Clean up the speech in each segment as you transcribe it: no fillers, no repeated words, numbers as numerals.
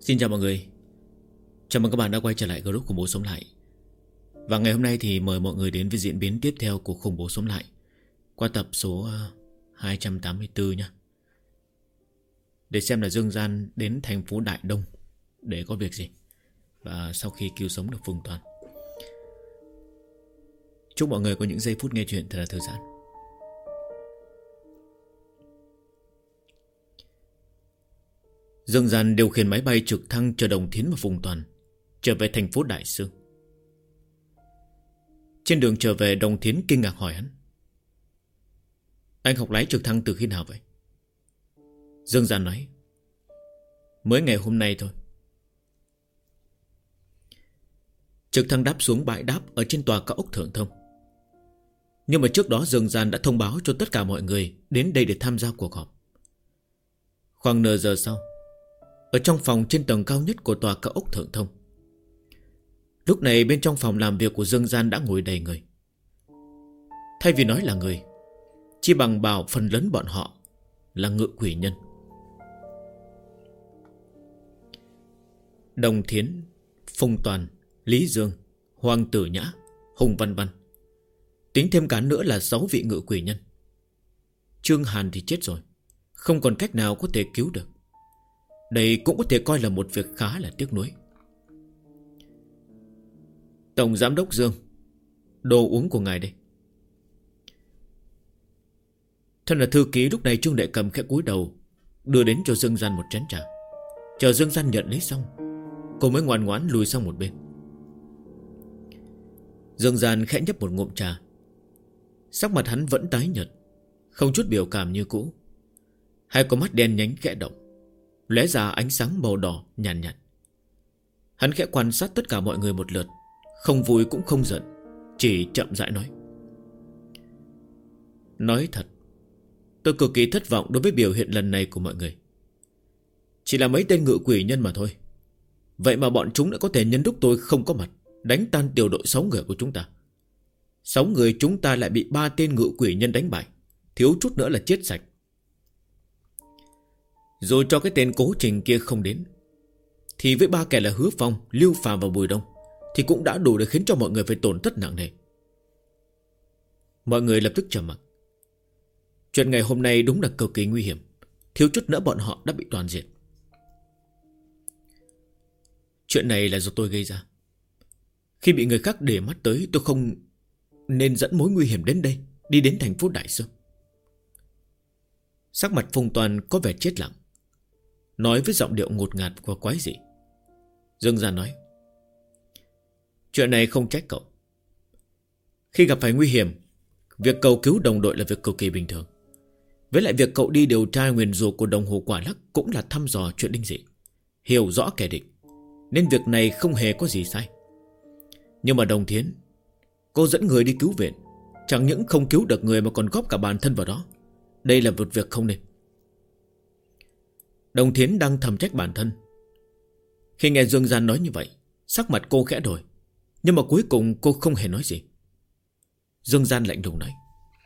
Xin chào mọi người. Chào mừng các bạn đã quay trở lại group Khủng Bố Sống Lại. Và ngày hôm nay thì mời mọi người đến với diễn biến tiếp theo của Khủng Bố Sống Lại qua tập số 284 nhé. Để xem là Dương Gian đến thành phố Đại Đông để có việc gì, và sau khi cứu sống được Phùng Toàn. Chúc mọi người có những giây phút nghe chuyện thật là thư giãn. Dương Gian điều khiển máy bay trực thăng chờ Đồng Thiến và Phùng Toàn trở về thành phố Đại Sương. Trên đường trở về, Đồng Thiến kinh ngạc hỏi hắn: "Anh học lái trực thăng từ khi nào vậy?" Dương Gian nói: "Mới ngày hôm nay thôi." Trực thăng đáp xuống bãi đáp ở trên tòa cao ốc Thượng Thông. Nhưng mà trước đó Dương Gian đã thông báo cho tất cả mọi người đến đây để tham gia cuộc họp. Khoảng nửa giờ sau, ở trong phòng trên tầng cao nhất của tòa cao ốc Thượng Thông, lúc này bên trong phòng làm việc của Dương Gian đã ngồi đầy người. Thay vì nói là người, chỉ bằng bảo phần lớn bọn họ là ngự quỷ nhân. Đồng Thiến, Phùng Toàn, Lý Dương, Hoàng Tử Nhã, Hùng Văn Văn, tính thêm cả nữa là 6 vị ngự quỷ nhân. Trương Hàn thì chết rồi, không còn cách nào có thể cứu được. Đây cũng có thể coi là một việc khá là tiếc nuối. Tổng Giám đốc Dương, đồ uống của ngài đây. Thân là thư ký, lúc này Trương Đại Cầm khẽ cúi đầu đưa đến cho Dương Gian một chén trà. Chờ Dương Gian nhận lấy xong, cô mới ngoan ngoãn lùi sang một bên. Dương Gian khẽ nhấp một ngụm trà. Sắc mặt hắn vẫn tái nhợt, không chút biểu cảm như cũ. Hai con mắt đen nhánh khẽ động, lóe ra ánh sáng màu đỏ nhàn nhạt. Hắn khẽ quan sát tất cả mọi người một lượt, không vui cũng không giận, chỉ chậm rãi nói: "Nói thật, tôi cực kỳ thất vọng đối với biểu hiện lần này của mọi người. Chỉ là mấy tên ngự quỷ nhân mà thôi. Vậy mà bọn chúng đã có thể nhân lúc tôi không có mặt đánh tan tiểu đội 6 người của chúng ta. 6 người chúng ta lại bị 3 tên ngự quỷ nhân đánh bại, thiếu chút nữa là chết sạch. Rồi cho cái tên Cố Trình kia không đến, thì với 3 kẻ là Hứa Phong, Lưu Phàm và Bùi Đông thì cũng đã đủ để khiến cho mọi người phải tổn thất nặng nề." Mọi người lập tức trầm mặc. Chuyện ngày hôm nay đúng là cực kỳ nguy hiểm, thiếu chút nữa bọn họ đã bị toàn diệt. "Chuyện này là do tôi gây ra. Khi bị người khác để mắt tới, tôi không nên dẫn mối nguy hiểm đến đây, đi đến thành phố Đại Sương." Sắc mặt Phùng Toàn có vẻ chết lặng, nói với giọng điệu ngột ngạt và quái dị. Dương Gian nói: "Chuyện này không trách cậu. Khi gặp phải nguy hiểm, việc cầu cứu đồng đội là việc cực kỳ bình thường. Với lại việc cậu đi điều tra nguyền rủa của đồng hồ quả lắc cũng là thăm dò chuyện linh dị, hiểu rõ kẻ địch, nên việc này không hề có gì sai. Nhưng mà Đồng Thiến, cô dẫn người đi cứu viện, chẳng những không cứu được người mà còn góp cả bản thân vào đó. Đây là một việc không nên." Đồng Thiến đang thầm trách bản thân. Khi nghe Dương Gian nói như vậy, sắc mặt cô khẽ đổi, nhưng mà cuối cùng cô không hề nói gì. Dương Gian lạnh lùng nói: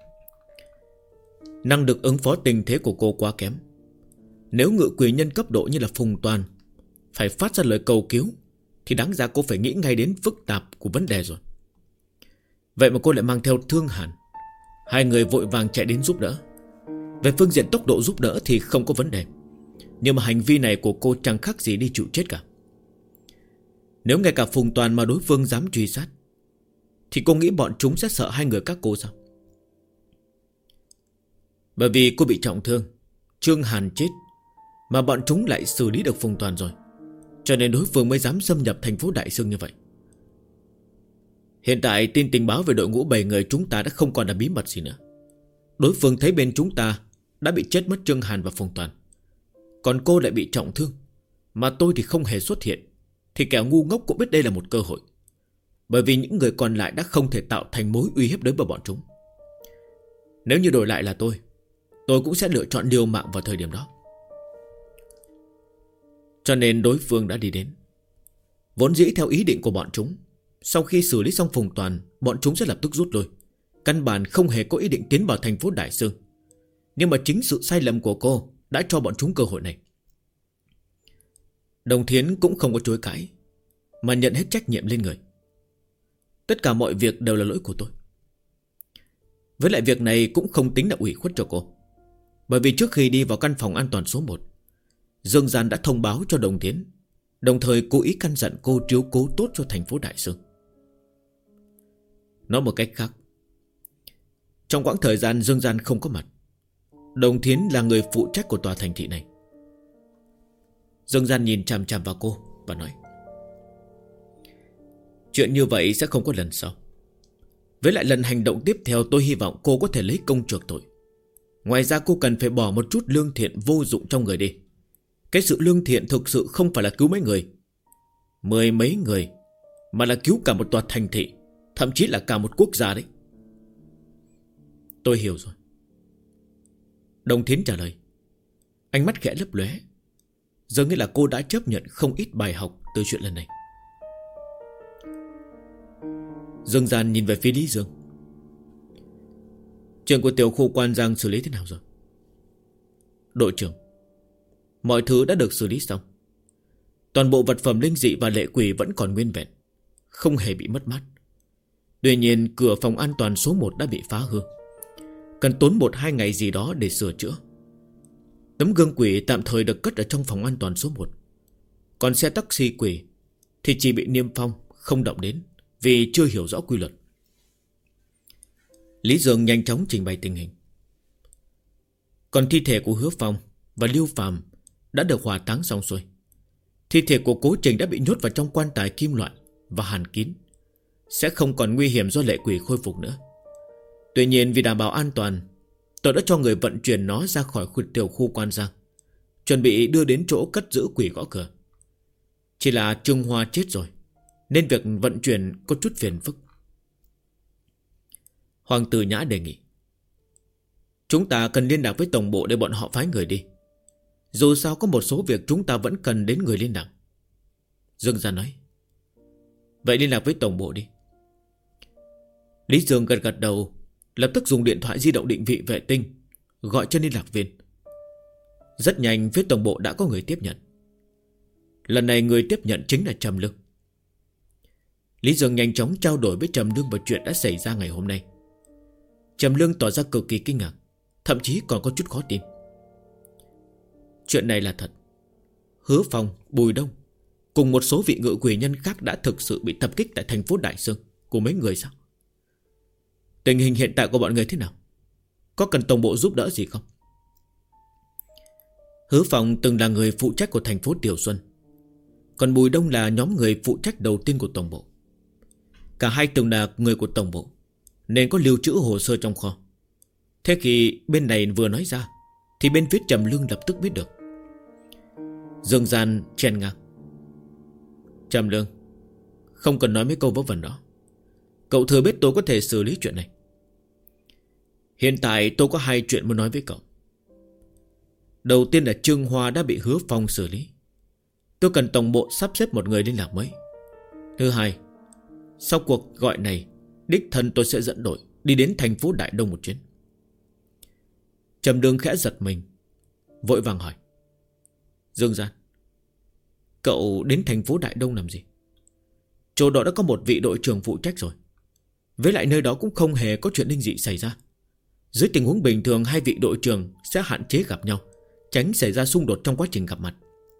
"Năng lực ứng phó tình thế của cô quá kém. Nếu ngự quỷ nhân cấp độ như là Phùng Toàn phải phát ra lời cầu cứu, thì đáng ra cô phải nghĩ ngay đến phức tạp của vấn đề rồi. Vậy mà cô lại mang theo Thương Hàn. Hai người vội vàng chạy đến giúp đỡ. Về phương diện tốc độ giúp đỡ thì không có vấn đề, nhưng mà hành vi này của cô chẳng khác gì đi chịu chết cả. Nếu ngay cả Phùng Toàn mà đối phương dám truy sát, thì cô nghĩ bọn chúng sẽ sợ hai người các cô sao? Bởi vì cô bị trọng thương, Trương Hàn chết, mà bọn chúng lại xử lý được Phùng Toàn rồi, cho nên đối phương mới dám xâm nhập thành phố Đại Sương như vậy. Hiện tại tin tình báo về đội ngũ 7 người chúng ta đã không còn là bí mật gì nữa. Đối phương thấy bên chúng ta đã bị chết mất Trương Hàn và Phùng Toàn, còn cô lại bị trọng thương, mà tôi thì không hề xuất hiện, thì kẻ ngu ngốc cũng biết đây là một cơ hội. Bởi vì những người còn lại đã không thể tạo thành mối uy hiếp đối với bọn chúng. Nếu như đổi lại là tôi cũng sẽ lựa chọn liều mạng vào thời điểm đó. Cho nên đối phương đã đi đến. Vốn dĩ theo ý định của bọn chúng, sau khi xử lý xong Phùng Toàn, bọn chúng sẽ lập tức rút lui, căn bản không hề có ý định tiến vào thành phố Đại Sương. Nhưng mà chính sự sai lầm của cô đã cho bọn chúng cơ hội này. Đồng Thiến cũng không có chối cãi, mà nhận hết trách nhiệm lên người. Tất cả mọi việc đều là lỗi của tôi. Với lại việc này cũng không tính là ủy khuất cho cô, bởi vì trước khi đi vào căn phòng an toàn số 1, Dương Gian đã thông báo cho Đồng Thiến, đồng thời cố ý căn dặn cô chiếu cố tốt cho thành phố Đại Sương. Nói một cách khác, trong quãng thời gian Dương Gian không có mặt, Đồng Thiến là người phụ trách của tòa thành thị này. Dương Gian nhìn chằm chằm vào cô và nói: chuyện như vậy sẽ không có lần sau. Với lại lần hành động tiếp theo, tôi hy vọng cô có thể lấy công chuộc tội. Ngoài ra cô cần phải bỏ một chút lương thiện vô dụng trong người đi. Cái sự lương thiện thực sự không phải là cứu mấy người, mười mấy người, mà là cứu cả một tòa thành thị, thậm chí là cả một quốc gia đấy. Tôi hiểu rồi. Đồng Thiến trả lời, ánh mắt khẽ lấp lóe, dường như là cô đã chấp nhận không ít bài học từ chuyện lần này. Dương Gian nhìn về phía Lý Dương. Chuyện của tiểu khu Quan Giang xử lý thế nào rồi? Đội trưởng, mọi thứ đã được xử lý xong. Toàn bộ vật phẩm linh dị và lệ quỷ vẫn còn nguyên vẹn, không hề bị mất mát. Tuy nhiên cửa phòng an toàn số 1 đã bị phá hư, cần tốn 1-2 ngày gì đó để sửa chữa. Tấm gương quỷ tạm thời được cất ở trong phòng an toàn số 1. Còn xe taxi quỷ thì chỉ bị niêm phong, không động đến, vì chưa hiểu rõ quy luật. Lý Dương nhanh chóng trình bày tình hình. Còn thi thể của Hứa Phong và Lưu Phàm đã được hỏa táng xong xuôi. Thi thể của Cố Trình đã bị nhốt vào trong quan tài kim loại và hàn kín, sẽ không còn nguy hiểm do lệ quỷ khôi phục nữa. Tuy nhiên vì đảm bảo an toàn, tôi đã cho người vận chuyển nó ra khỏi tiểu khu Quan Giang, chuẩn bị đưa đến chỗ cất giữ quỷ gõ cửa. Chỉ là Trương Hoa chết rồi, nên việc vận chuyển có chút phiền phức. Hoàng Tử Nhã đề nghị chúng ta cần liên lạc với tổng bộ để bọn họ phái người đi. Dù sao có một số việc chúng ta vẫn cần đến người liên lạc. Dương Gia nói, vậy liên lạc với tổng bộ đi. Lý Dương gật gật đầu, lập tức dùng điện thoại di động định vị vệ tinh gọi cho liên lạc viên. Rất nhanh phía tổng bộ đã có người tiếp nhận. Lần này người tiếp nhận chính là Trầm Lương. Lý Dương nhanh chóng trao đổi với Trầm Lương về chuyện đã xảy ra ngày hôm nay. Trầm Lương tỏ ra cực kỳ kinh ngạc, thậm chí còn có chút khó tin. Chuyện này là thật. Hứa Phong, Bùi Đông cùng một số vị ngự quỷ nhân khác đã thực sự bị tập kích tại thành phố Đại Sương của mấy người sao? Tình hình hiện tại của bọn người thế nào? Có cần tổng bộ giúp đỡ gì không? Hứa Phong từng là người phụ trách của thành phố Tiểu Xuân, còn Bùi Đông là nhóm người phụ trách đầu tiên của tổng bộ. Cả hai từng là người của tổng bộ, nên có lưu trữ hồ sơ trong kho. Thế khi bên này vừa nói ra, thì bên phía Trầm Lương lập tức biết được. Dương Gian chen ngang, Trầm Lương, không cần nói mấy câu vớ vẩn đó. Cậu thừa biết tôi có thể xử lý chuyện này. Hiện tại tôi có 2 chuyện muốn nói với cậu. Đầu tiên là Trương Hoa đã bị Hứa Phong xử lý, tôi cần tổng bộ sắp xếp một người liên lạc mới. Thứ hai, sau cuộc gọi này, đích thân tôi sẽ dẫn đội đi đến thành phố Đại Đông một chuyến. Trầm Lương khẽ giật mình, vội vàng hỏi, Dương Gian, cậu đến thành phố Đại Đông làm gì? Chỗ đó đã có một vị đội trưởng phụ trách rồi. Với lại nơi đó cũng không hề có chuyện linh dị xảy ra. Dưới tình huống bình thường, 2 vị đội trưởng sẽ hạn chế gặp nhau, tránh xảy ra xung đột trong quá trình gặp mặt.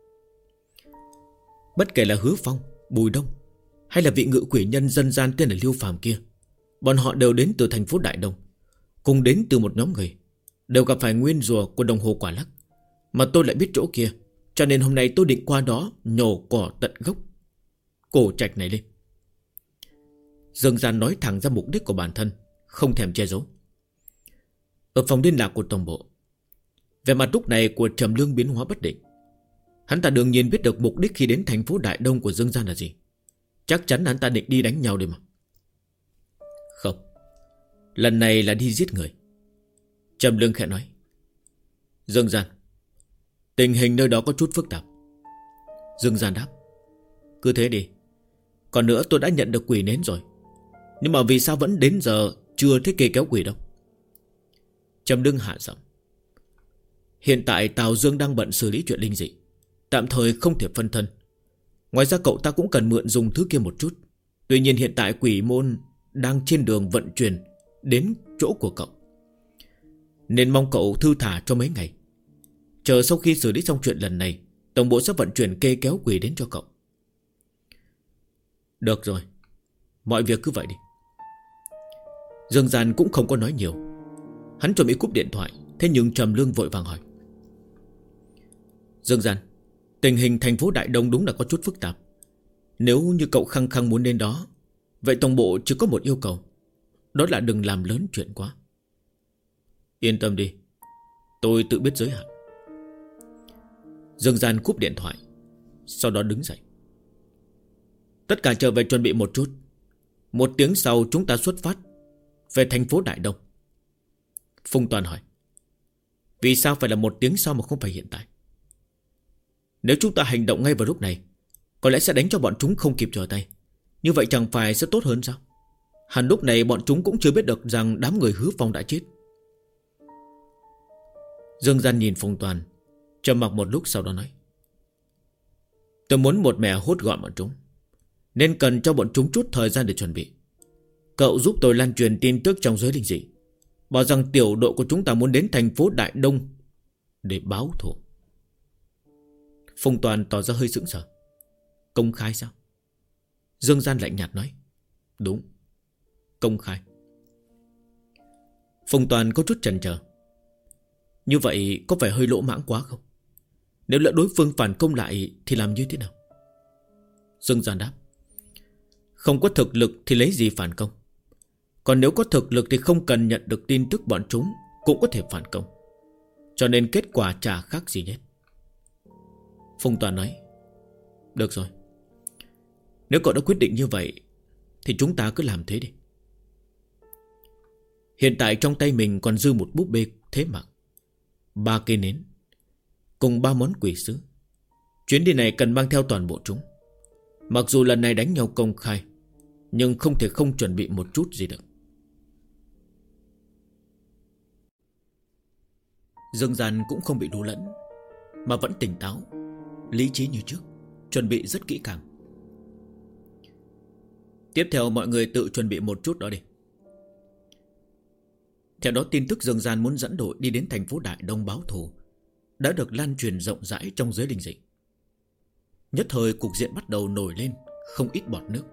Bất kể là Hứa Phong, Bùi Đông hay là vị ngự quỷ nhân dân gian tên là Lưu Phàm kia, bọn họ đều đến từ thành phố Đại Đông, cùng đến từ một nhóm người, đều gặp phải nguyên rùa của đồng hồ quả lắc. Mà tôi lại biết chỗ kia, cho nên hôm nay tôi định qua đó nhổ cỏ tận gốc cổ trạch này lên. Dương Gian nói thẳng ra mục đích của bản thân, không thèm che giấu. Ở phòng liên lạc của tổng bộ, vẻ mặt lúc này của Trầm Lương biến hóa bất định. Hắn ta đương nhiên biết được mục đích khi đến thành phố Đại Đông của Dương Gian là gì. Chắc chắn hắn ta định đi đánh nhau đấy mà. Không, lần này là đi giết người. Trầm Lương khẽ nói, Dương Gian, tình hình nơi đó có chút phức tạp. Dương Gian đáp, cứ thế đi. Còn nữa, tôi đã nhận được quỷ nến rồi, nhưng mà vì sao vẫn đến giờ chưa thấy cây kéo quỷ đâu? Trầm Lương hạ giọng, hiện tại Tào Dương đang bận xử lý chuyện linh dị, Tạm thời không thể phân thân. Ngoài ra cậu ta cũng cần mượn dùng thứ kia một chút. Tuy nhiên hiện tại quỷ môn đang trên đường vận chuyển đến chỗ của cậu, nên mong cậu thư thả cho mấy ngày. Chờ sau khi xử lý xong chuyện lần này, tổng bộ sẽ vận chuyển kê kéo quỷ đến cho cậu. Được rồi, mọi việc cứ vậy đi. Dương Gian cũng không có nói nhiều. Hắn chuẩn bị cúp điện thoại. Thế nhưng Trầm Lương vội vàng hỏi: Dương Gian, tình hình thành phố Đại Đông đúng là có chút phức tạp. Nếu như cậu khăng khăng muốn đến đó, vậy tổng bộ chỉ có một yêu cầu, đó là đừng làm lớn chuyện quá. Yên tâm đi, tôi tự biết giới hạn. Dương Gian cúp điện thoại, sau đó đứng dậy. Tất cả trở về chuẩn bị một chút. 1 tiếng sau chúng ta xuất phát về thành phố Đại Đông. Phùng Toàn hỏi: Vì sao phải là 1 tiếng sau mà không phải hiện tại? Nếu chúng ta hành động ngay vào lúc này, có lẽ sẽ đánh cho bọn chúng không kịp trở tay. Như vậy chẳng phải sẽ tốt hơn sao? Hẳn lúc này bọn chúng cũng chưa biết được rằng đám người Hứa Phong đã chết. Dương Gian nhìn Phùng Toàn, trầm mặc một lúc sau đó nói: Tôi muốn một mẻ hốt gọn bọn chúng, nên cần cho bọn chúng chút thời gian để chuẩn bị. Cậu giúp tôi lan truyền tin tức trong giới linh dị, bảo rằng tiểu đội của chúng ta muốn đến thành phố Đại Đông để báo thù. Phùng Toàn tỏ ra hơi sững sờ. Công khai sao? Dương Gian lạnh nhạt nói: Đúng, công khai. Phùng Toàn có chút chần chờ. Như vậy có phải hơi lỗ mãng quá không? Nếu lỡ đối phương phản công lại thì làm như thế nào? Dương Gian đáp: Không có thực lực thì lấy gì phản công? Còn nếu có thực lực thì không cần nhận được tin tức bọn chúng cũng có thể phản công. Cho nên kết quả chả khác gì hết. Phùng Toàn nói: Được rồi, nếu cậu đã quyết định như vậy thì chúng ta cứ làm thế đi. Hiện tại trong tay mình còn dư một búp bê thế mạng, 3 cây nến cùng 3 món quỷ sứ. Chuyến đi này cần mang theo toàn bộ chúng. Mặc dù lần này đánh nhau công khai, nhưng không thể không chuẩn bị một chút gì được. Dương Gian cũng không bị đú lẫn, mà vẫn tỉnh táo, lý trí như trước, chuẩn bị rất kỹ càng. Tiếp theo mọi người tự chuẩn bị một chút đó đi. Theo đó tin tức Dương Gian muốn dẫn đội đi đến thành phố Đại Đông báo thù đã được lan truyền rộng rãi trong giới linh dị. Nhất thời cục diện bắt đầu nổi lên không ít bọt nước.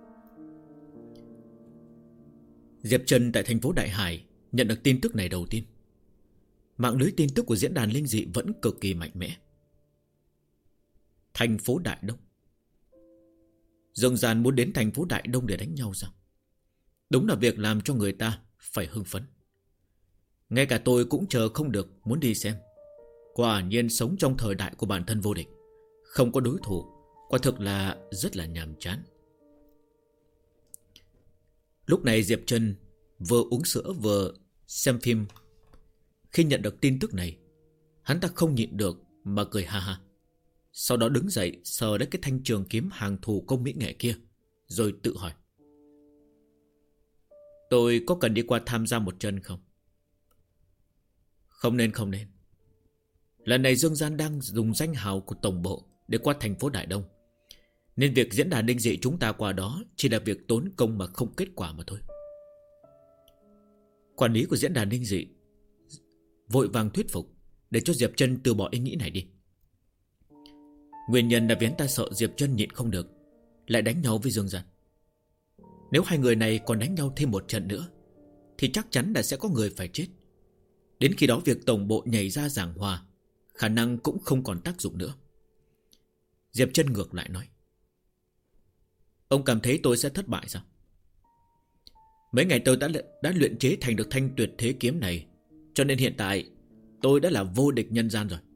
Diệp Trần tại thành phố Đại Hải nhận được tin tức này đầu tiên. Mạng lưới tin tức của diễn đàn linh dị vẫn cực kỳ mạnh mẽ. Thành phố Đại Đông. Dương Gian muốn đến thành phố Đại Đông để đánh nhau sao? Đúng là việc làm cho người ta phải hưng phấn. Ngay cả tôi cũng chờ không được muốn đi xem. Quả nhiên sống trong thời đại của bản thân vô địch, không có đối thủ, quả thực là rất là nhàm chán. Lúc này Diệp Trần vừa uống sữa vừa xem phim. Khi nhận được tin tức này, hắn ta không nhịn được mà cười ha ha. Sau đó đứng dậy sờ lấy cái thanh trường kiếm hàng thủ công mỹ nghệ kia, rồi tự hỏi: Tôi có cần đi qua tham gia một chân không? Không nên. Lần này Dương Gian đang dùng danh hào của tổng bộ để qua thành phố Đại Đông, nên việc diễn đàn linh dị chúng ta qua đó chỉ là việc tốn công mà không kết quả mà thôi. Quản lý của diễn đàn linh dị vội vàng thuyết phục để cho Diệp Trân từ bỏ ý nghĩ này đi. Nguyên nhân là vì hắn ta sợ Diệp Trân nhịn không được, lại đánh nhau với Dương Gian. Nếu hai người này còn đánh nhau thêm một trận nữa thì chắc chắn là sẽ có người phải chết. Đến khi đó việc tổng bộ nhảy ra giảng hòa khả năng cũng không còn tác dụng nữa. Diệp Trân ngược lại nói: Ông cảm thấy tôi sẽ thất bại sao? Mấy ngày tôi đã luyện chế thành được thanh tuyệt thế kiếm này, cho nên hiện tại tôi đã là vô địch nhân gian rồi.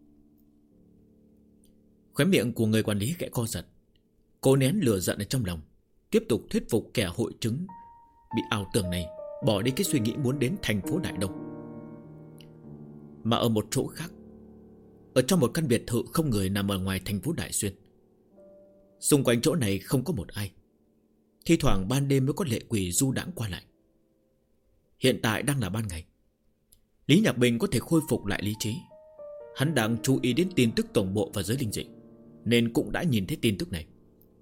Khóe miệng của người quản lý khẽ co giật, cố nén lửa giận ở trong lòng, tiếp tục thuyết phục kẻ hội chứng bị ảo tưởng này bỏ đi cái suy nghĩ muốn đến thành phố Đại Đông. Mà ở một chỗ khác, ở trong một căn biệt thự không người nằm ở ngoài thành phố Đại Xuyên, xung quanh chỗ này không có một ai. Thi thoảng ban đêm mới có lệ quỷ du đãng qua lại. Hiện tại đang là ban ngày. Lý Nhạc Bình có thể khôi phục lại lý trí. Hắn đang chú ý đến tin tức tổng bộ và giới linh dị, nên cũng đã nhìn thấy tin tức này.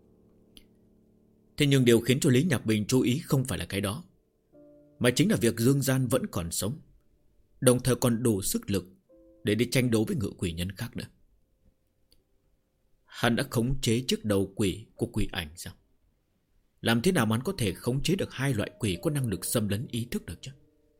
Thế nhưng điều khiến cho Lý Nhạc Bình chú ý không phải là cái đó, mà chính là việc Dương Gian vẫn còn sống, đồng thời còn đủ sức lực để đi tranh đấu với ngự quỷ nhân khác nữa. Hắn đã khống chế chiếc đầu quỷ của quỷ ảnh sao? Làm thế nào mà hắn có thể khống chế được hai loại quỷ có năng lực xâm lấn ý thức được chứ?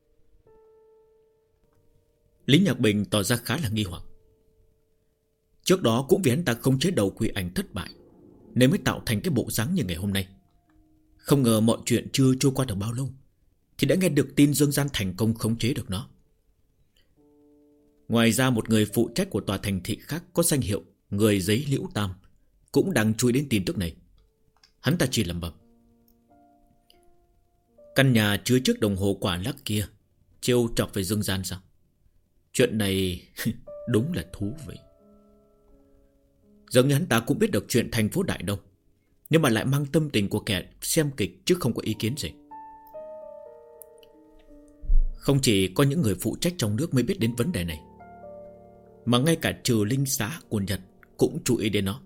Lý Nhạc Bình tỏ ra khá là nghi hoặc. Trước đó cũng vì hắn ta khống chế đầu quỷ ảnh thất bại nên mới tạo thành cái bộ dáng như ngày hôm nay. Không ngờ mọi chuyện chưa trôi qua được bao lâu thì đã nghe được tin Dương Gian thành công khống chế được nó. Ngoài ra một người phụ trách của tòa thành thị khác có danh hiệu người giấy Liễu Tam cũng đang chui đến tin tức này. Hắn ta chỉ lẩm bẩm: căn nhà chứa chiếc đồng hồ quả lắc kia trêu chọc về Dương Gian sao? Chuyện này đúng là thú vị. Giống như hắn ta cũng biết được chuyện thành phố Đại Đông, nhưng mà lại mang tâm tình của kẻ xem kịch chứ không có ý kiến gì. Không chỉ có những người phụ trách trong nước mới biết đến vấn đề này, mà ngay cả Trừ Linh xã của Nhật cũng chú ý đến nó.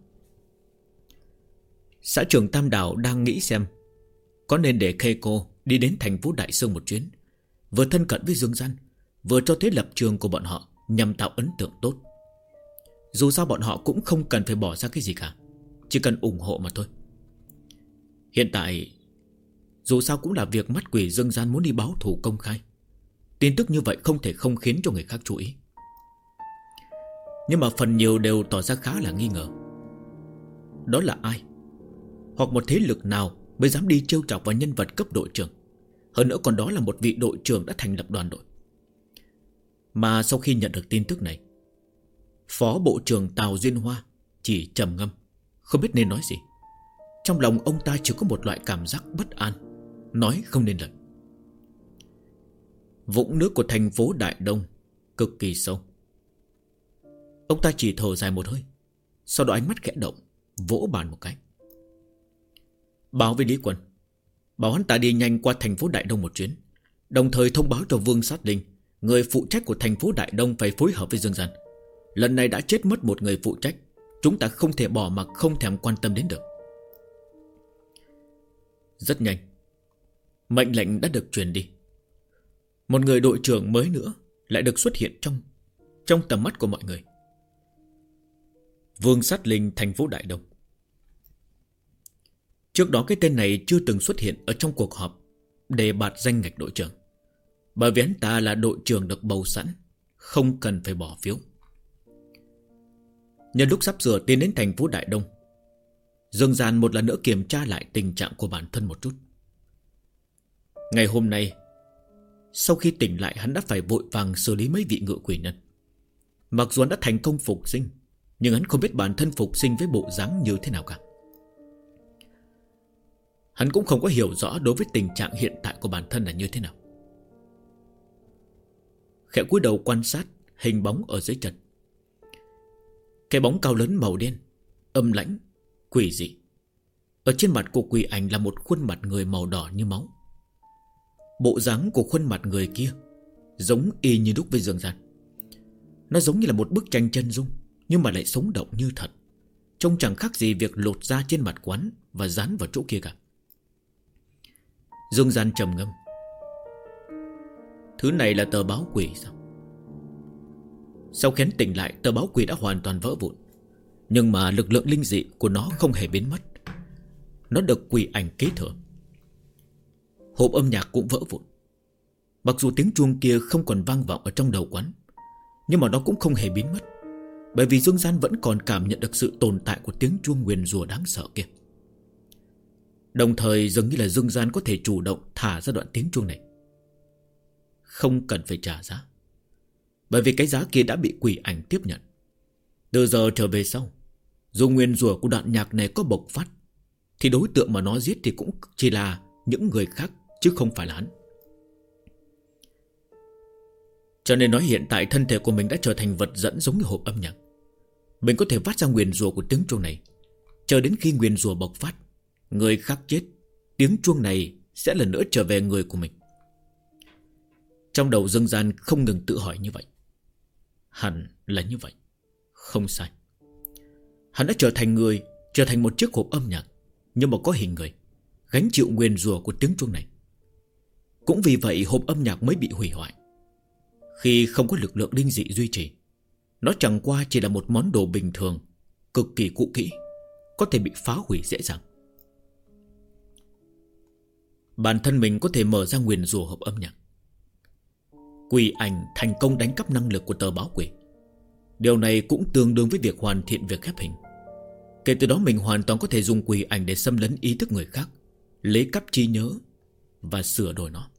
Xã trưởng Tam Đảo đang nghĩ xem có nên để Keiko đi đến thành phố Đại Sơn một chuyến, vừa thân cận với Dương Gian, vừa cho thấy lập trường của bọn họ nhằm tạo ấn tượng tốt. Dù sao bọn họ cũng không cần phải bỏ ra cái gì cả, chỉ cần ủng hộ mà thôi. Hiện tại dù sao cũng là việc mắt quỷ Dương Gian muốn đi báo thù công khai. Tin tức như vậy không thể không khiến cho người khác chú ý. Nhưng mà phần nhiều đều tỏ ra khá là nghi ngờ. Đó là ai, hoặc một thế lực nào mới dám đi trêu chọc vào nhân vật cấp đội trưởng, hơn nữa còn đó là một vị đội trưởng đã thành lập đoàn đội. Mà sau khi nhận được tin tức này, Phó Bộ trưởng Tào Duyên Hoa chỉ trầm ngâm, không biết nên nói gì. Trong lòng ông ta chỉ có một loại cảm giác bất an, nói không nên lời. Vũng nước của thành phố Đại Đông cực kỳ sâu. Ông ta chỉ thở dài một hơi, sau đó ánh mắt khẽ động, vỗ bàn một cái. Báo với Lý Quân, bảo hắn ta đi nhanh qua thành phố Đại Đông một chuyến, đồng thời thông báo cho Vương Sát Linh, người phụ trách của thành phố Đại Đông, phải phối hợp với Dương Gian. Lần này đã chết mất một người phụ trách, chúng ta không thể bỏ mặc không thèm quan tâm đến được. Rất nhanh, mệnh lệnh đã được truyền đi. Một người đội trưởng mới nữa lại được xuất hiện trong tầm mắt của mọi người. Vương Sát Linh, thành phố Đại Đông. Trước đó cái tên này chưa từng xuất hiện ở trong cuộc họp đề bạt danh ngạch đội trưởng, bởi vì hắn ta là đội trưởng được bầu sẵn, không cần phải bỏ phiếu. Nhân lúc sắp sửa tiến đến thành phố Đại Đông, Dương Gian một lần nữa kiểm tra lại tình trạng của bản thân một chút. Ngày hôm nay, sau khi tỉnh lại, hắn đã phải vội vàng xử lý mấy vị ngự quỷ nhân. Mặc dù hắn đã thành công phục sinh, nhưng hắn không biết bản thân phục sinh với bộ dáng như thế nào cả. Hắn cũng không có hiểu rõ đối với tình trạng hiện tại của bản thân là như thế nào. Khẽ cúi đầu quan sát hình bóng ở dưới chân. Cái bóng cao lớn màu đen, âm lãnh, quỷ dị. Ở trên mặt của quỷ ảnh là một khuôn mặt người màu đỏ như máu. Bộ dáng của khuôn mặt người kia giống y như đúc với Dương Gian. Nó giống như là một bức tranh chân dung, nhưng mà lại sống động như thật, trông chẳng khác gì việc lột da trên mặt quán và dán vào chỗ kia cả. Dương Gian trầm ngâm. Thứ này là tờ báo quỷ sao? Sau khi hắn tỉnh lại, tờ báo quỷ đã hoàn toàn vỡ vụn, nhưng mà lực lượng linh dị của nó không hề biến mất. Nó được quỷ ảnh kế thừa. Hộp âm nhạc cũng vỡ vụn. Mặc dù tiếng chuông kia không còn vang vọng ở trong đầu quán, nhưng mà nó cũng không hề biến mất, bởi vì Dương Gian vẫn còn cảm nhận được sự tồn tại của tiếng chuông nguyền rủa đáng sợ kia. Đồng thời dường như là Dương Gian có thể chủ động thả ra đoạn tiếng chuông này, không cần phải trả giá, bởi vì cái giá kia đã bị quỷ ảnh tiếp nhận. Từ giờ trở về sau, dù nguyền rủa của đoạn nhạc này có bộc phát, thì đối tượng mà nó giết thì cũng chỉ là những người khác, chứ không phải là hắn. Cho nên nói hiện tại thân thể của mình đã trở thành vật dẫn giống như hộp âm nhạc. Mình có thể phát ra nguyền rủa của tiếng chuông này, chờ đến khi nguyền rủa bộc phát, người khác chết, tiếng chuông này sẽ lần nữa trở về người của mình. Trong đầu Dương Gian không ngừng tự hỏi như vậy. Hẳn là như vậy, không sai. Hắn đã trở thành một chiếc hộp âm nhạc, nhưng mà có hình người, gánh chịu nguyền rủa của tiếng chuông này. Cũng vì vậy hộp âm nhạc mới bị hủy hoại. Khi không có lực lượng linh dị duy trì, nó chẳng qua chỉ là một món đồ bình thường, cực kỳ cũ kỹ, có thể bị phá hủy dễ dàng. Bản thân mình có thể mở ra nguyền rủa hộp âm nhạc. Quỷ ảnh thành công đánh cắp năng lực của tờ báo quỷ. Điều này cũng tương đương với việc hoàn thiện việc khép hình. Kể từ đó mình hoàn toàn có thể dùng quỷ ảnh để xâm lấn ý thức người khác, lấy cắp trí nhớ và sửa đổi nó.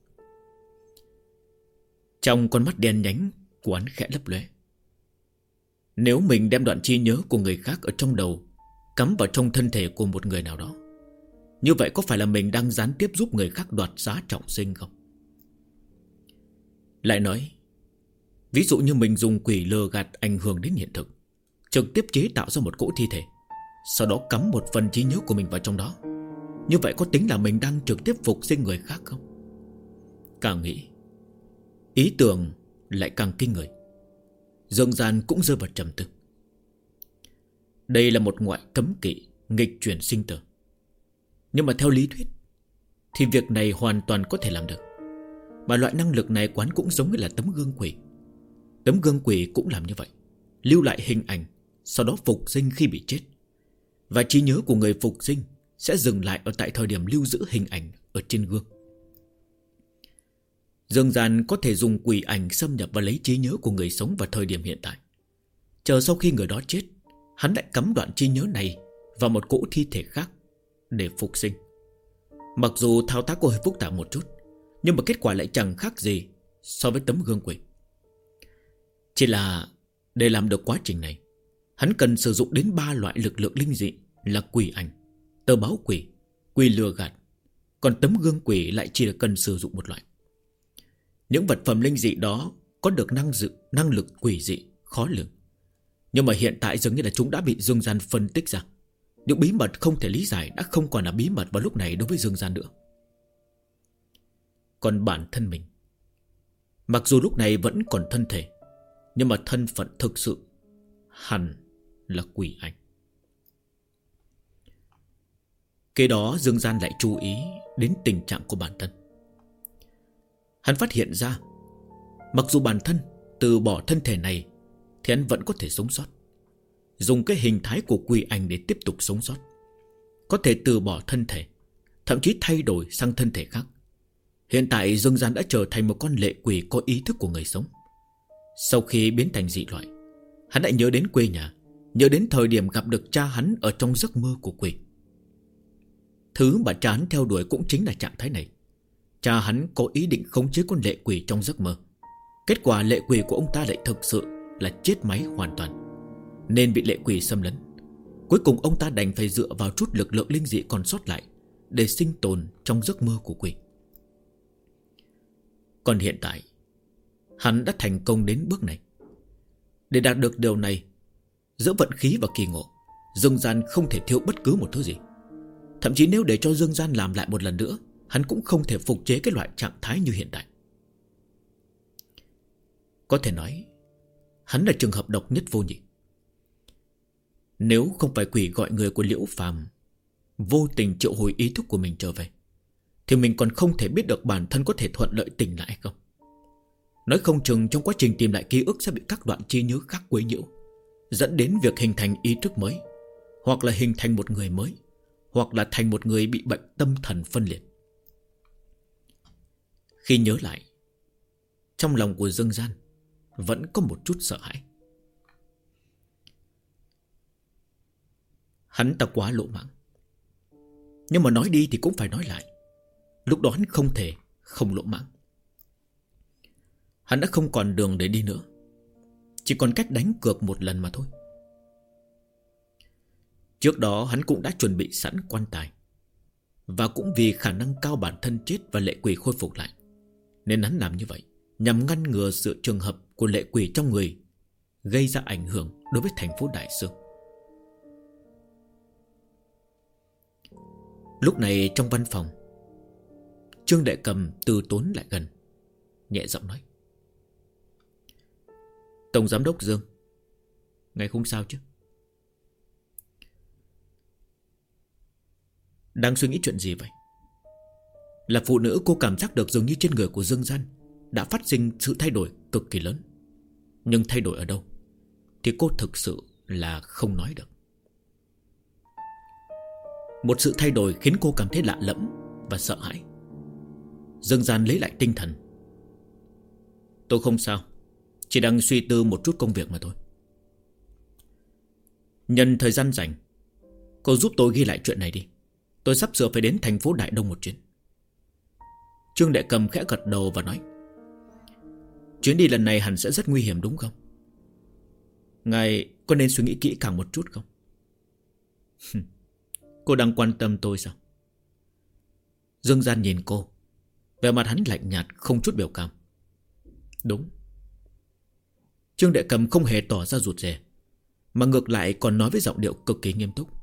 Trong con mắt đen nhánh của hắn khẽ lấp lóe. Nếu mình đem đoạn trí nhớ của người khác ở trong đầu cắm vào trong thân thể của một người nào đó, như vậy có phải là mình đang gián tiếp giúp người khác đoạt xá trọng sinh không? Lại nói, ví dụ như mình dùng quỷ lừa gạt ảnh hưởng đến hiện thực, trực tiếp chế tạo ra một cỗ thi thể, sau đó cắm một phần trí nhớ của mình vào trong đó, như vậy có tính là mình đang trực tiếp phục sinh người khác không? Càng nghĩ, ý tưởng lại càng kinh người. Dương Gian cũng rơi vào trầm tư. Đây là một ngoại cấm kỵ nghịch chuyển sinh tử, nhưng mà theo lý thuyết thì việc này hoàn toàn có thể làm được. Mà loại năng lực này quán cũng giống như là tấm gương quỷ. Tấm gương quỷ cũng làm như vậy, lưu lại hình ảnh, sau đó phục sinh khi bị chết. Và trí nhớ của người phục sinh sẽ dừng lại ở tại thời điểm lưu giữ hình ảnh ở trên gương. Dương Gian có thể dùng quỷ ảnh xâm nhập và lấy trí nhớ của người sống vào thời điểm hiện tại. Chờ sau khi người đó chết, hắn lại cắm đoạn trí nhớ này vào một cỗ thi thể khác để phục sinh. Mặc dù thao tác có hơi phức tạp một chút, nhưng mà kết quả lại chẳng khác gì so với tấm gương quỷ. Chỉ là để làm được quá trình này, hắn cần sử dụng đến 3 loại lực lượng linh dị là quỷ ảnh, tờ báo quỷ, quỷ lừa gạt. Còn tấm gương quỷ lại chỉ là cần sử dụng một loại. Những vật phẩm linh dị đó có được năng lực quỷ dị khó lường, nhưng mà hiện tại dường như là chúng đã bị Dương Gian phân tích ra. Những bí mật không thể lý giải đã không còn là bí mật vào lúc này đối với Dương Gian nữa. Còn bản thân mình, mặc dù lúc này vẫn còn thân thể, nhưng mà thân phận thực sự hẳn là quỷ ảnh. Kế đó Dương Gian lại chú ý đến tình trạng của bản thân. Hắn phát hiện ra, mặc dù bản thân từ bỏ thân thể này thì hắn vẫn có thể sống sót, dùng cái hình thái của quỷ ảnh để tiếp tục sống sót. Có thể từ bỏ thân thể, thậm chí thay đổi sang thân thể khác. Hiện tại Dương Gian đã trở thành một con lệ quỷ có ý thức của người sống. Sau khi biến thành dị loại, hắn lại nhớ đến quê nhà, nhớ đến thời điểm gặp được cha hắn ở trong giấc mơ của quỷ. Thứ mà cha hắn theo đuổi cũng chính là trạng thái này. Cha hắn có ý định khống chế con lệ quỷ trong giấc mơ. Kết quả lệ quỷ của ông ta lại thực sự là chết máy hoàn toàn, nên bị lệ quỷ xâm lấn. Cuối cùng ông ta đành phải dựa vào chút lực lượng linh dị còn sót lại để sinh tồn trong giấc mơ của quỷ. Còn hiện tại, hắn đã thành công đến bước này. Để đạt được điều này, giữa vận khí và kỳ ngộ, Dương Gian không thể thiếu bất cứ một thứ gì. Thậm chí nếu để cho Dương Gian làm lại một lần nữa, hắn cũng không thể phục chế cái loại trạng thái như hiện tại. Có thể nói, hắn là trường hợp độc nhất vô nhị. Nếu không phải quỷ gọi người của Liễu Phàm vô tình triệu hồi ý thức của mình trở về, thì mình còn không thể biết được bản thân có thể thuận lợi tỉnh lại không. Nói không chừng trong quá trình tìm lại ký ức sẽ bị các đoạn trí nhớ khác quấy nhiễu, dẫn đến việc hình thành ý thức mới, hoặc là hình thành một người mới, hoặc là thành một người bị bệnh tâm thần phân liệt. Khi nhớ lại, trong lòng của Dương Gian vẫn có một chút sợ hãi. Hắn ta quá lỗ mãng, nhưng mà nói đi thì cũng phải nói lại. Lúc đó hắn không thể không lỗ mãng. Hắn đã không còn đường để đi nữa, chỉ còn cách đánh cược một lần mà thôi. Trước đó hắn cũng đã chuẩn bị sẵn quan tài, và cũng vì khả năng cao bản thân chết và lệ quỷ khôi phục lại, nên hắn làm như vậy nhằm ngăn ngừa sự trường hợp của lệ quỷ trong người gây ra ảnh hưởng đối với thành phố Đại Sương. Lúc này trong văn phòng, Trương Đệ Cầm từ tốn lại gần, nhẹ giọng nói: Tổng Giám đốc Dương, ngài không sao chứ? Đang suy nghĩ chuyện gì vậy? Là phụ nữ, cô cảm giác được dường như trên người của Dương Gian đã phát sinh sự thay đổi cực kỳ lớn. Nhưng thay đổi ở đâu thì cô thực sự là không nói được. Một sự thay đổi khiến cô cảm thấy lạ lẫm và sợ hãi. Dương Gian lấy lại tinh thần. Tôi không sao, chỉ đang suy tư một chút công việc mà thôi. Nhân thời gian rảnh, cô giúp tôi ghi lại chuyện này đi. Tôi sắp sửa phải đến thành phố Đại Đông một chuyến. Trương Đệ Cầm khẽ gật đầu và nói, chuyến đi lần này hẳn sẽ rất nguy hiểm đúng không? Ngài có nên suy nghĩ kỹ càng một chút không? Cô đang quan tâm tôi sao? Dương Gian nhìn cô, vẻ mặt hắn lạnh nhạt, không chút biểu cảm. Đúng. Trương Đệ Cầm không hề tỏ ra rụt rè, mà ngược lại còn nói với giọng điệu cực kỳ nghiêm túc.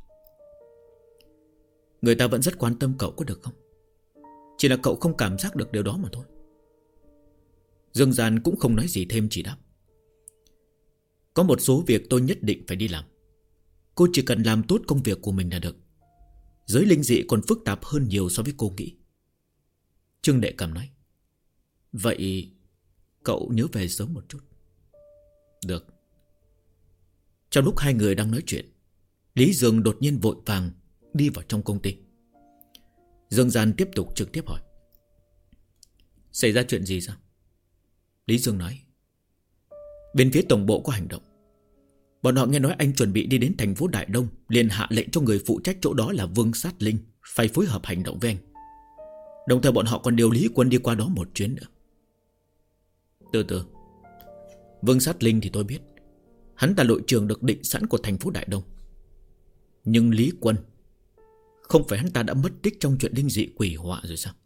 Người ta vẫn rất quan tâm cậu có được không? Chỉ là cậu không cảm giác được điều đó mà thôi. Dương Gian cũng không nói gì thêm, chỉ đáp, có một số việc tôi nhất định phải đi làm. Cô chỉ cần làm tốt công việc của mình là được. Giới linh dị còn phức tạp hơn nhiều so với cô nghĩ. Trương Đệ Cầm nói, vậy cậu nhớ về sớm một chút. Được. Trong lúc hai người đang nói chuyện, Lý Dương đột nhiên vội vàng đi vào trong công ty. Dương Gian tiếp tục trực tiếp hỏi, xảy ra chuyện gì sao? Lý Dương nói, bên phía tổng bộ có hành động. Bọn họ nghe nói anh chuẩn bị đi đến thành phố Đại Đông, liền hạ lệnh cho người phụ trách chỗ đó là Vương Sát Linh phải phối hợp hành động với anh. Đồng thời bọn họ còn điều Lý Quân đi qua đó một chuyến nữa. Từ từ, Vương Sát Linh thì tôi biết, hắn là đội trưởng được định sẵn của thành phố Đại Đông. Nhưng Lý Quân, không phải hắn ta đã mất tích trong chuyện linh dị quỷ họa rồi sao?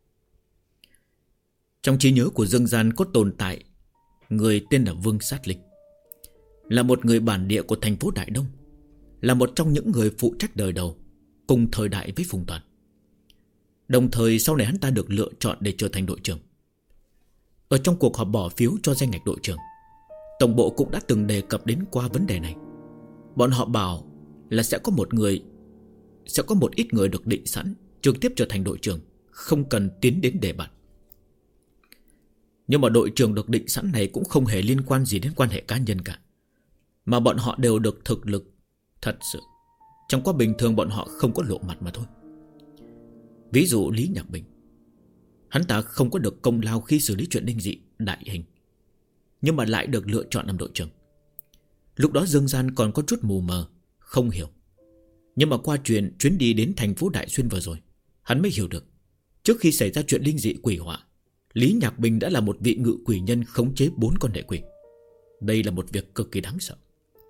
Trong trí nhớ của Dương Gian có tồn tại người tên là Vương Sát Linh, là một người bản địa của thành phố Đại Đông, là một trong những người phụ trách đời đầu cùng thời đại với Phùng Toàn. Đồng thời sau này hắn ta được lựa chọn để trở thành đội trưởng. Ở trong cuộc họp bỏ phiếu cho danh ngạch đội trưởng, tổng bộ cũng đã từng đề cập đến qua vấn đề này. Bọn họ bảo là sẽ có một ít người được định sẵn trực tiếp trở thành đội trưởng, không cần tiến đến đề bạt. Nhưng mà đội trưởng được định sẵn này cũng không hề liên quan gì đến quan hệ cá nhân cả, mà bọn họ đều được thực lực thật sự. Chẳng qua bình thường bọn họ không có lộ mặt mà thôi. Ví dụ Lý Nhạc Bình, hắn ta không có được công lao khi xử lý chuyện linh dị đại hình, nhưng mà lại được lựa chọn làm đội trưởng. Lúc đó Dương Gian còn có chút mù mờ, không hiểu. Nhưng mà qua chuyến đi đến thành phố Đại Xuyên vừa rồi, hắn mới hiểu được, trước khi xảy ra chuyện linh dị quỷ họa, Lý Nhạc Bình đã là một vị ngự quỷ nhân khống chế 4 con lệ quỷ. Đây là một việc cực kỳ đáng sợ.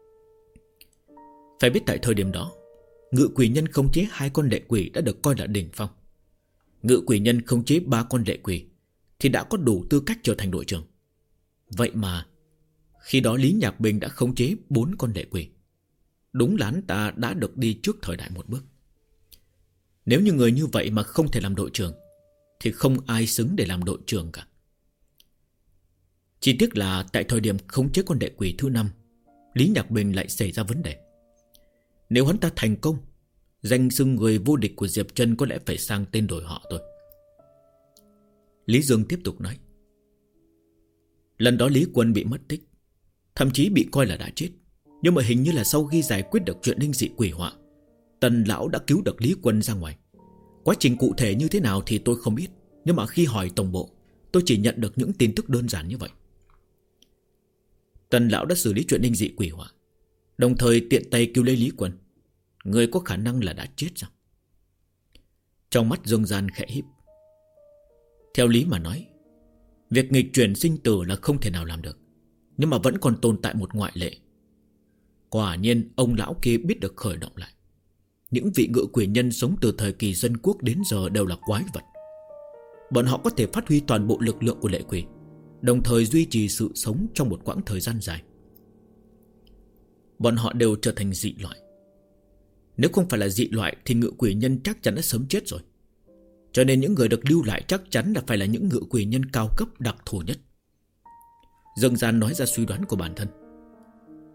Phải biết tại thời điểm đó, ngự quỷ nhân khống chế 2 con lệ quỷ đã được coi là đỉnh phong. Ngự quỷ nhân khống chế 3 con lệ quỷ thì đã có đủ tư cách trở thành đội trưởng. Vậy mà khi đó Lý Nhạc Bình đã khống chế 4 con lệ quỷ. Đúng là hắn ta đã được đi trước thời đại một bước. Nếu như người như vậy mà không thể làm đội trưởng thì không ai xứng để làm đội trưởng cả. Chỉ tiếc là tại thời điểm khống chế con lệ quỷ thứ 5, Lý Nhạc Bình lại xảy ra vấn đề. Nếu hắn ta thành công, danh xưng người vô địch của Diệp Trân có lẽ phải sang tên đổi họ thôi. Lý Dương tiếp tục nói, lần đó Lý Quân bị mất tích, thậm chí bị coi là đã chết. Nhưng mà hình như là sau khi giải quyết được chuyện linh dị quỷ họa, Tần lão đã cứu được Lý Quân ra ngoài. Quá trình cụ thể như thế nào thì tôi không biết, nhưng mà khi hỏi tổng bộ, tôi chỉ nhận được những tin tức đơn giản như vậy. Tần lão đã xử lý chuyện linh dị quỷ họa, đồng thời tiện tay cứu lấy Lý Quân. Người có khả năng là đã chết sao? Trong mắt Dương Gian khẽ híp. Theo lý mà nói, việc nghịch chuyển sinh tử là không thể nào làm được, nhưng mà vẫn còn tồn tại một ngoại lệ. Quả nhiên ông lão kia biết được khởi động lại. Những vị ngự quỷ nhân sống từ thời kỳ dân quốc đến giờ đều là quái vật. Bọn họ có thể phát huy toàn bộ lực lượng của lệ quỷ, đồng thời duy trì sự sống trong một quãng thời gian dài. Bọn họ đều trở thành dị loại. Nếu không phải là dị loại thì ngự quỷ nhân chắc chắn đã sớm chết rồi. Cho nên những người được lưu lại chắc chắn là phải là những ngự quỷ nhân cao cấp đặc thù nhất. Dương Gian nói ra suy đoán của bản thân.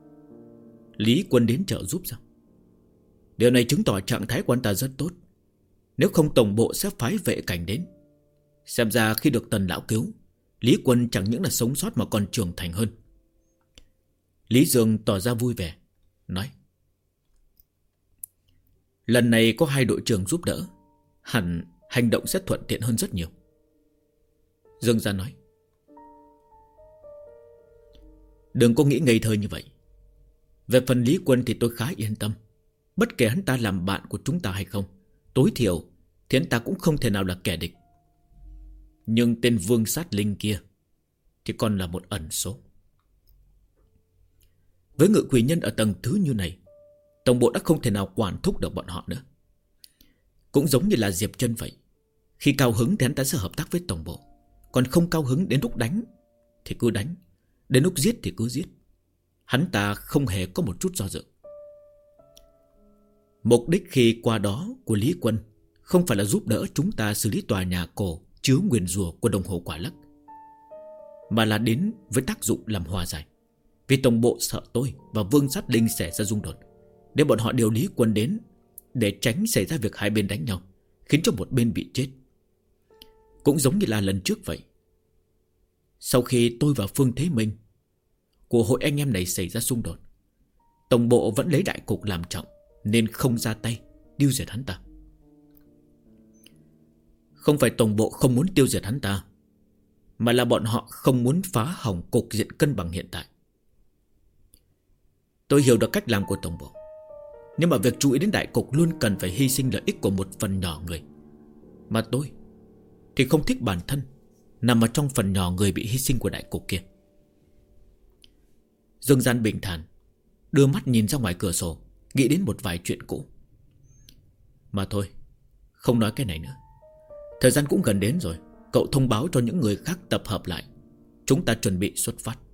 Lý Quân đến trợ giúp sao? Điều này chứng tỏ trạng thái của anh ta rất tốt. Nếu không tổng bộ sẽ phái vệ cảnh đến. Xem ra khi được Tần lão cứu, Lý Quân chẳng những là sống sót mà còn trưởng thành hơn. Lý Dương tỏ ra vui vẻ, nói: lần này có 2 đội trưởng giúp đỡ, hẳn hành động sẽ thuận tiện hơn rất nhiều. Dương Gia nói: đừng có nghĩ ngây thơ như vậy. Về phần Lý Quân thì tôi khá yên tâm. Bất kể hắn ta làm bạn của chúng ta hay không, tối thiểu thì hắn ta cũng không thể nào là kẻ địch. Nhưng tên Vương Sát Linh kia thì còn là một ẩn số. Với ngự quỷ nhân ở tầng thứ như này, tổng bộ đã không thể nào quản thúc được bọn họ nữa. Cũng giống như là Diệp Trân vậy. Khi cao hứng thì hắn ta sẽ hợp tác với tổng bộ, còn không cao hứng đến lúc đánh thì cứ đánh, đến lúc giết thì cứ giết. Hắn ta không hề có một chút do dự. Mục đích khi qua đó của Lý Quân không phải là giúp đỡ chúng ta xử lý tòa nhà cổ chứa nguyền rủa của đồng hồ quả lắc, mà là đến với tác dụng làm hòa giải. Vì tổng bộ sợ tôi và Vương Sát Linh xảy ra xung đột, nên bọn họ điều Lý Quân đến để tránh xảy ra việc hai bên đánh nhau, khiến cho một bên bị chết. Cũng giống như là lần trước vậy. Sau khi tôi và Phương Thế Minh của hội anh em này xảy ra xung đột, tổng bộ vẫn lấy đại cục làm trọng, nên không ra tay tiêu diệt hắn ta. Không phải tổng bộ không muốn tiêu diệt hắn ta, mà là bọn họ không muốn phá hỏng cục diện cân bằng hiện tại. Tôi hiểu được cách làm của tổng bộ, nhưng mà việc chú ý đến đại cục luôn cần phải hy sinh lợi ích của một phần nhỏ người. Mà tôi thì không thích bản thân nằm ở trong phần nhỏ người bị hy sinh của đại cục kia. Dương Gian bình thản đưa mắt nhìn ra ngoài cửa sổ, nghĩ đến một vài chuyện cũ. Mà thôi, không nói cái này nữa. Thời gian cũng gần đến rồi. Cậu thông báo cho những người khác tập hợp lại, chúng ta chuẩn bị xuất phát.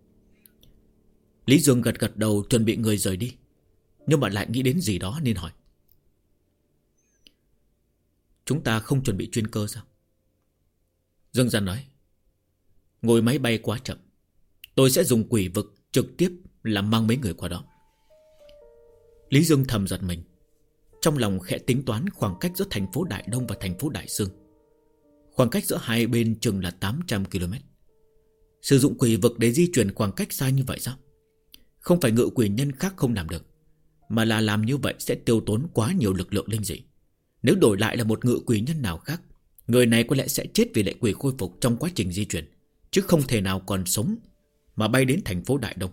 Lý Dương gật gật đầu chuẩn bị người rời đi, nhưng mà lại nghĩ đến gì đó nên hỏi: chúng ta không chuẩn bị chuyên cơ sao? Dương Gian nói: ngồi máy bay quá chậm, tôi sẽ dùng quỷ vực trực tiếp làm mang mấy người qua đó. Lý Dương thầm giật mình, trong lòng khẽ tính toán khoảng cách giữa thành phố Đại Đông và thành phố Đại Sương. Khoảng cách giữa hai bên chừng là 800 km. Sử dụng quỷ vực để di chuyển khoảng cách xa như vậy sao? Không phải ngự quỷ nhân khác không làm được, mà là làm như vậy sẽ tiêu tốn quá nhiều lực lượng linh dị. Nếu đổi lại là một ngự quỷ nhân nào khác, người này có lẽ sẽ chết vì lệ quỷ khôi phục trong quá trình di chuyển, chứ không thể nào còn sống mà bay đến thành phố Đại Đông.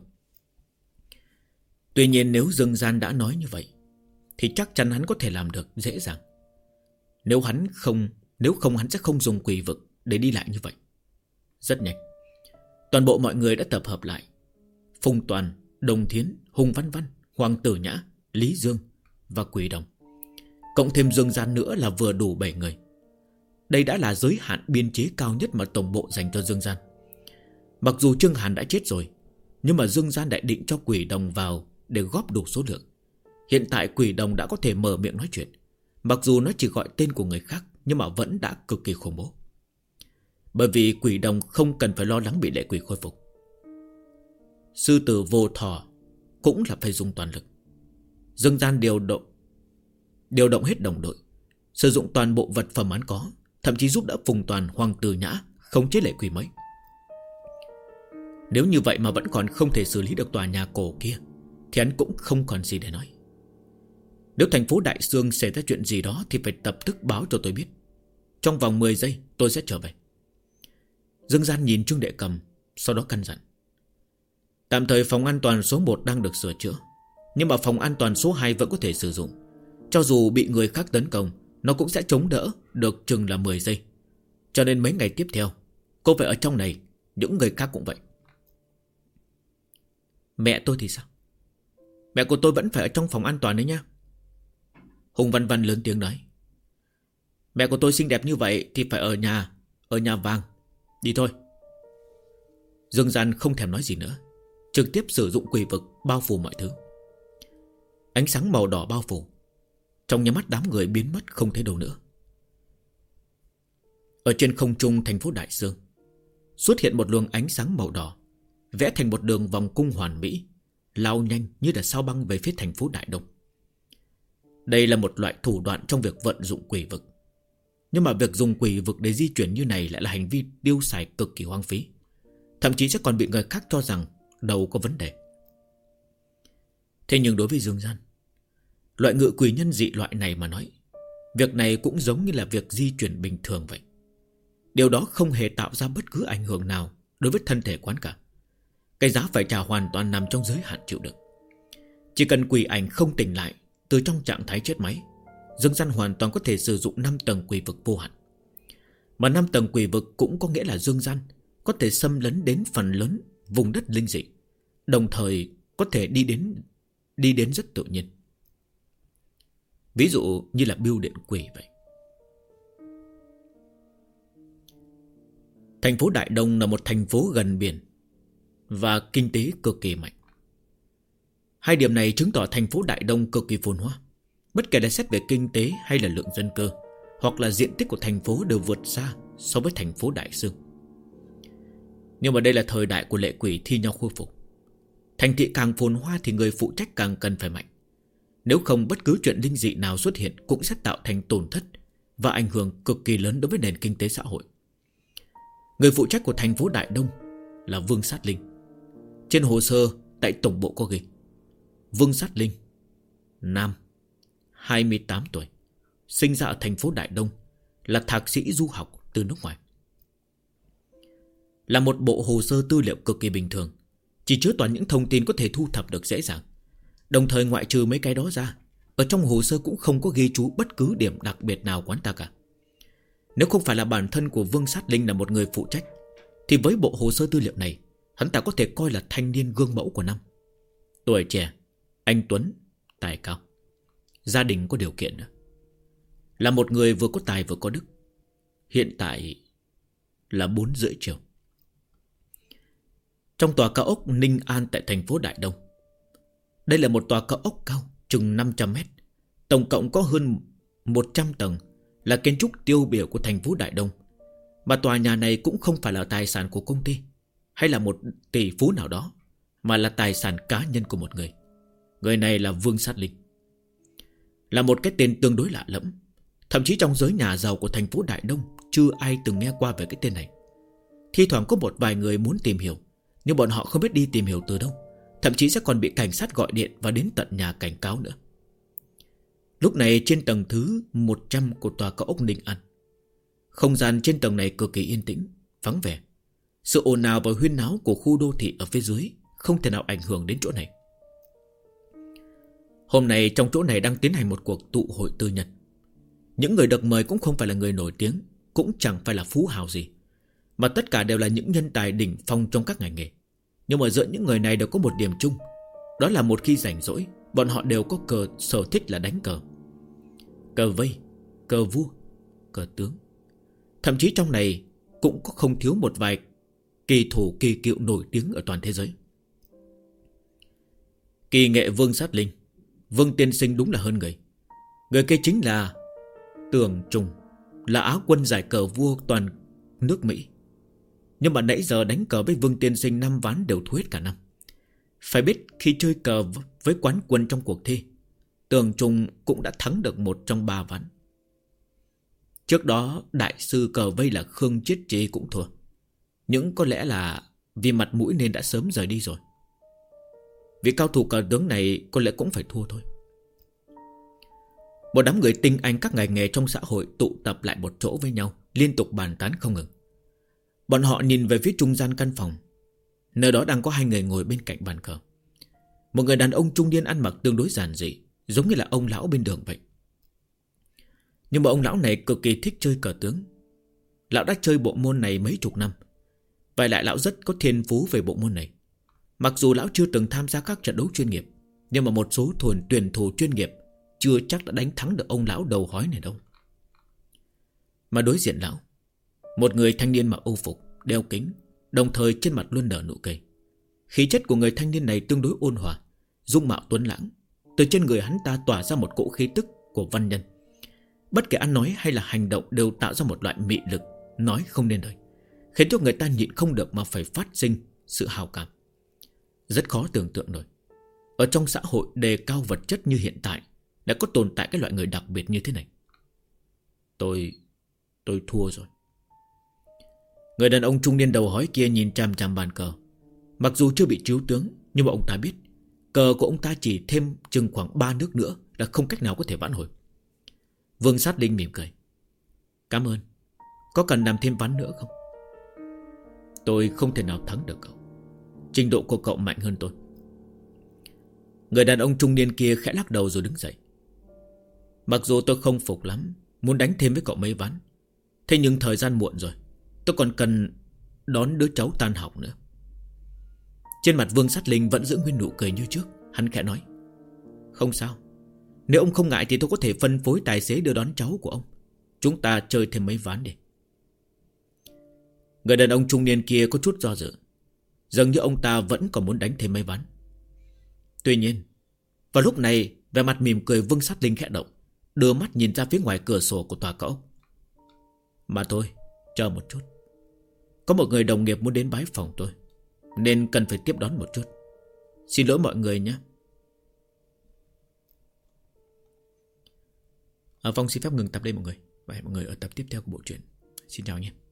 Tuy nhiên nếu Dương Gian đã nói như vậy thì chắc chắn hắn có thể làm được dễ dàng. Nếu không hắn sẽ không dùng quỷ vực để đi lại như vậy. Rất nhanh, toàn bộ mọi người đã tập hợp lại. Phùng Toàn, Đồng Thiến, Hùng Văn Văn, Hoàng Tử Nhã, Lý Dương và Quỷ Đồng, cộng thêm Dương Gian nữa là vừa đủ 7 người. Đây đã là giới hạn biên chế cao nhất mà tổng bộ dành cho Dương Gian. Mặc dù Trương Hàn đã chết rồi, nhưng mà Dương Gian đại định cho Quỷ Đồng vào để góp đủ số lượng. Hiện tại Quỷ Đồng đã có thể mở miệng nói chuyện. Mặc dù nó chỉ gọi tên của người khác, nhưng mà vẫn đã cực kỳ khủng bố. Bởi vì Quỷ Đồng không cần phải lo lắng bị lệ quỷ khôi phục. Sư tử Vô Thọ cũng là phải dùng toàn lực. Dương Gian điều động hết đồng đội, sử dụng toàn bộ vật phẩm hắn có, thậm chí giúp đỡ Phùng Toàn, Hoàng Tử Nhã không chế lệ quỷ mấy. Nếu như vậy mà vẫn còn không thể xử lý được tòa nhà cổ kia, thì hắn cũng không còn gì để nói. Nếu thành phố Đại Sương xảy ra chuyện gì đó thì phải lập tức báo cho tôi biết. Trong vòng 10 giây tôi sẽ trở về. Dương Gian nhìn Trương Đệ Cầm, sau đó căn dặn: tạm thời phòng an toàn số 1 đang được sửa chữa, nhưng mà phòng an toàn số 2 vẫn có thể sử dụng. Cho dù bị người khác tấn công, nó cũng sẽ chống đỡ được chừng là 10 giây. Cho nên mấy ngày tiếp theo cô phải ở trong này, những người khác cũng vậy. Mẹ tôi thì sao? Mẹ của tôi vẫn phải ở trong phòng an toàn đấy nha. Hùng Văn Văn lớn tiếng nói: mẹ của tôi xinh đẹp như vậy thì phải ở nhà vàng. Đi thôi. Dương Gian không thèm nói gì nữa, trực tiếp sử dụng quỷ vực bao phủ mọi thứ. Ánh sáng màu đỏ bao phủ, trong nháy mắt đám người biến mất không thấy đâu nữa. Ở trên không trung thành phố Đại Sương xuất hiện một luồng ánh sáng màu đỏ, vẽ thành một đường vòng cung hoàn mỹ, lao nhanh như là sao băng về phía thành phố Đại Đông. Đây là một loại thủ đoạn trong việc vận dụng quỷ vực. Nhưng mà việc dùng quỷ vực để di chuyển như này lại là hành vi tiêu xài cực kỳ hoang phí. Thậm chí sẽ còn bị người khác cho rằng đầu có vấn đề. Thế nhưng đối với Dương Gian, loại ngự quỷ nhân dị loại này mà nói, việc này cũng giống như là việc di chuyển bình thường vậy. Điều đó không hề tạo ra bất cứ ảnh hưởng nào đối với thân thể quán cả. Cái giá phải trả hoàn toàn nằm trong giới hạn chịu đựng. Chỉ cần quỷ ảnh không tỉnh lại từ trong trạng thái chết máy, Dương Gian hoàn toàn có thể sử dụng 5 tầng quỷ vực vô hạn. Mà 5 tầng quỷ vực cũng có nghĩa là Dương Gian có thể xâm lấn đến phần lớn vùng đất linh dị, đồng thời có thể đi đến rất tự nhiên. Ví dụ như là bưu điện quỷ vậy. Thành phố Đại Đông là một thành phố gần biển và kinh tế cực kỳ mạnh. Hai điểm này chứng tỏ thành phố Đại Đông cực kỳ phồn hoa. Bất kể là xét về kinh tế hay là lượng dân cư, hoặc là diện tích của thành phố đều vượt xa so với thành phố Đại Dương. Nhưng mà đây là thời đại của lệ quỷ thi nhau khôi phục. Thành thị càng phồn hoa thì người phụ trách càng cần phải mạnh. Nếu không, bất cứ chuyện linh dị nào xuất hiện cũng sẽ tạo thành tổn thất và ảnh hưởng cực kỳ lớn đối với nền kinh tế xã hội. Người phụ trách của thành phố Đại Đông là Vương Sát Linh. Trên hồ sơ tại tổng bộ có ghi: Vương Sát Linh, nam, 28 tuổi, sinh ra ở thành phố Đại Đông, là thạc sĩ du học từ nước ngoài. Là một bộ hồ sơ tư liệu cực kỳ bình thường, chỉ chứa toàn những thông tin có thể thu thập được dễ dàng. Đồng thời ngoại trừ mấy cái đó ra, ở trong hồ sơ cũng không có ghi chú bất cứ điểm đặc biệt nào của hắn ta cả. Nếu không phải là bản thân của Vương Sát Linh là một người phụ trách, thì với bộ hồ sơ tư liệu này, hắn ta có thể coi là thanh niên gương mẫu của năm. Tuổi trẻ, anh tuấn, tài cao, gia đình có điều kiện nữa. Là một người vừa có tài vừa có đức. Hiện tại là 4,5 triệu. Trong tòa cao ốc Ninh An tại thành phố Đại Đông. Đây là một tòa cao ốc cao chừng 500 mét, tổng cộng có hơn 100 tầng, là kiến trúc tiêu biểu của thành phố Đại Đông. Mà tòa nhà này cũng không phải là tài sản của công ty hay là một tỷ phú nào đó, mà là tài sản cá nhân của một người. Người này là Vương Sát Linh. Là một cái tên tương đối lạ lẫm. Thậm chí trong giới nhà giàu của thành phố Đại Đông chưa ai từng nghe qua về cái tên này. Thi thoảng có một vài người muốn tìm hiểu, nhưng bọn họ không biết đi tìm hiểu từ đâu. Thậm chí sẽ còn bị cảnh sát gọi điện và đến tận nhà cảnh cáo nữa. Lúc này trên tầng thứ 100 của tòa cao ốc Ninh An, không gian trên tầng này cực kỳ yên tĩnh, vắng vẻ. Sự ồn ào và huyên náo của khu đô thị ở phía dưới không thể nào ảnh hưởng đến chỗ này. Hôm nay trong chỗ này đang tiến hành một cuộc tụ hội tư nhân. Những người được mời cũng không phải là người nổi tiếng, cũng chẳng phải là phú hào gì, mà tất cả đều là những nhân tài đỉnh phong trong các ngành nghề. Nhưng mà giữa những người này đều có một điểm chung, đó là một khi rảnh rỗi, bọn họ đều có sở thích là đánh cờ. Cờ vây, cờ vua, cờ tướng. Thậm chí trong này cũng có không thiếu một vài kỳ thủ kỳ cựu nổi tiếng ở toàn thế giới. Kỳ nghệ Vương Sát Linh, Vương tiên sinh đúng là hơn người. Người kia chính là Tường Trùng, là Á quân giải cờ vua toàn nước Mỹ. Nhưng mà nãy giờ đánh cờ với Vương tiên sinh 5 ván đều thua hết cả năm. Phải biết khi chơi cờ với quán quân trong cuộc thi, Tường Trùng cũng đã thắng được 1 trong 3 ván. Trước đó đại sư cờ vây là Khương Chiết Trì cũng thua, nhưng có lẽ là vì mặt mũi nên đã sớm rời đi rồi. Vị cao thủ cờ tướng này có lẽ cũng phải thua thôi. Một đám người tinh anh các ngành nghề trong xã hội tụ tập lại một chỗ với nhau, liên tục bàn tán không ngừng. Bọn họ nhìn về phía trung gian căn phòng. Nơi đó đang có 2 người ngồi bên cạnh bàn cờ. Một người đàn ông trung niên ăn mặc tương đối giản dị, giống như là ông lão bên đường vậy. Nhưng mà ông lão này cực kỳ thích chơi cờ tướng. Lão đã chơi bộ môn này mấy chục năm. Vậy lại lão rất có thiên phú về bộ môn này. Mặc dù lão chưa từng tham gia các trận đấu chuyên nghiệp, nhưng mà một số tuyển thủ chuyên nghiệp chưa chắc đã đánh thắng được ông lão đầu hói này đâu. Mà đối diện lão, một người thanh niên mặc âu phục, đeo kính, đồng thời trên mặt luôn nở nụ cười. Khí chất của người thanh niên này tương đối ôn hòa, dung mạo tuấn lãng. Từ trên người hắn ta tỏa ra một cỗ khí tức của văn nhân. Bất kể ăn nói hay là hành động đều tạo ra một loại mị lực nói không nên lời, khiến cho người ta nhịn không được mà phải phát sinh sự hào cảm. Rất khó tưởng tượng nổi, ở trong xã hội đề cao vật chất như hiện tại đã có tồn tại cái loại người đặc biệt như thế này. Tôi thua rồi. Người đàn ông trung niên đầu hói kia nhìn chằm chằm bàn cờ. Mặc dù chưa bị trếu tướng, nhưng mà ông ta biết cờ của ông ta chỉ thêm chừng khoảng 3 nước nữa là không cách nào có thể vãn hồi. Vương Sát Linh mỉm cười. Cảm ơn. Có cần làm thêm ván nữa không? Tôi không thể nào thắng được cậu. Trình độ của cậu mạnh hơn tôi. Người đàn ông trung niên kia khẽ lắc đầu rồi đứng dậy. Mặc dù tôi không phục lắm, muốn đánh thêm với cậu mấy ván, thế nhưng thời gian muộn rồi. Tôi còn cần đón đứa cháu tan học nữa. Trên mặt Vương Sát Linh vẫn giữ nguyên nụ cười như trước. Hắn khẽ nói. Không sao. Nếu ông không ngại thì tôi có thể phân phối tài xế đưa đón cháu của ông. Chúng ta chơi thêm mấy ván đi. Người đàn ông trung niên kia có chút do dự. Dường như ông ta vẫn còn muốn đánh thêm mấy ván. Tuy nhiên, vào lúc này, vẻ mặt mỉm cười Vương Sát Linh khẽ động, đưa mắt nhìn ra phía ngoài cửa sổ của tòa cao ốc. Mà thôi, chờ một chút. Có một người đồng nghiệp muốn đến bái phòng tôi, nên cần phải tiếp đón một chút. Xin lỗi mọi người nhé. Phong xin phép ngừng tập đây mọi người. Và hẹn mọi người ở tập tiếp theo của bộ truyện. Xin chào nhé.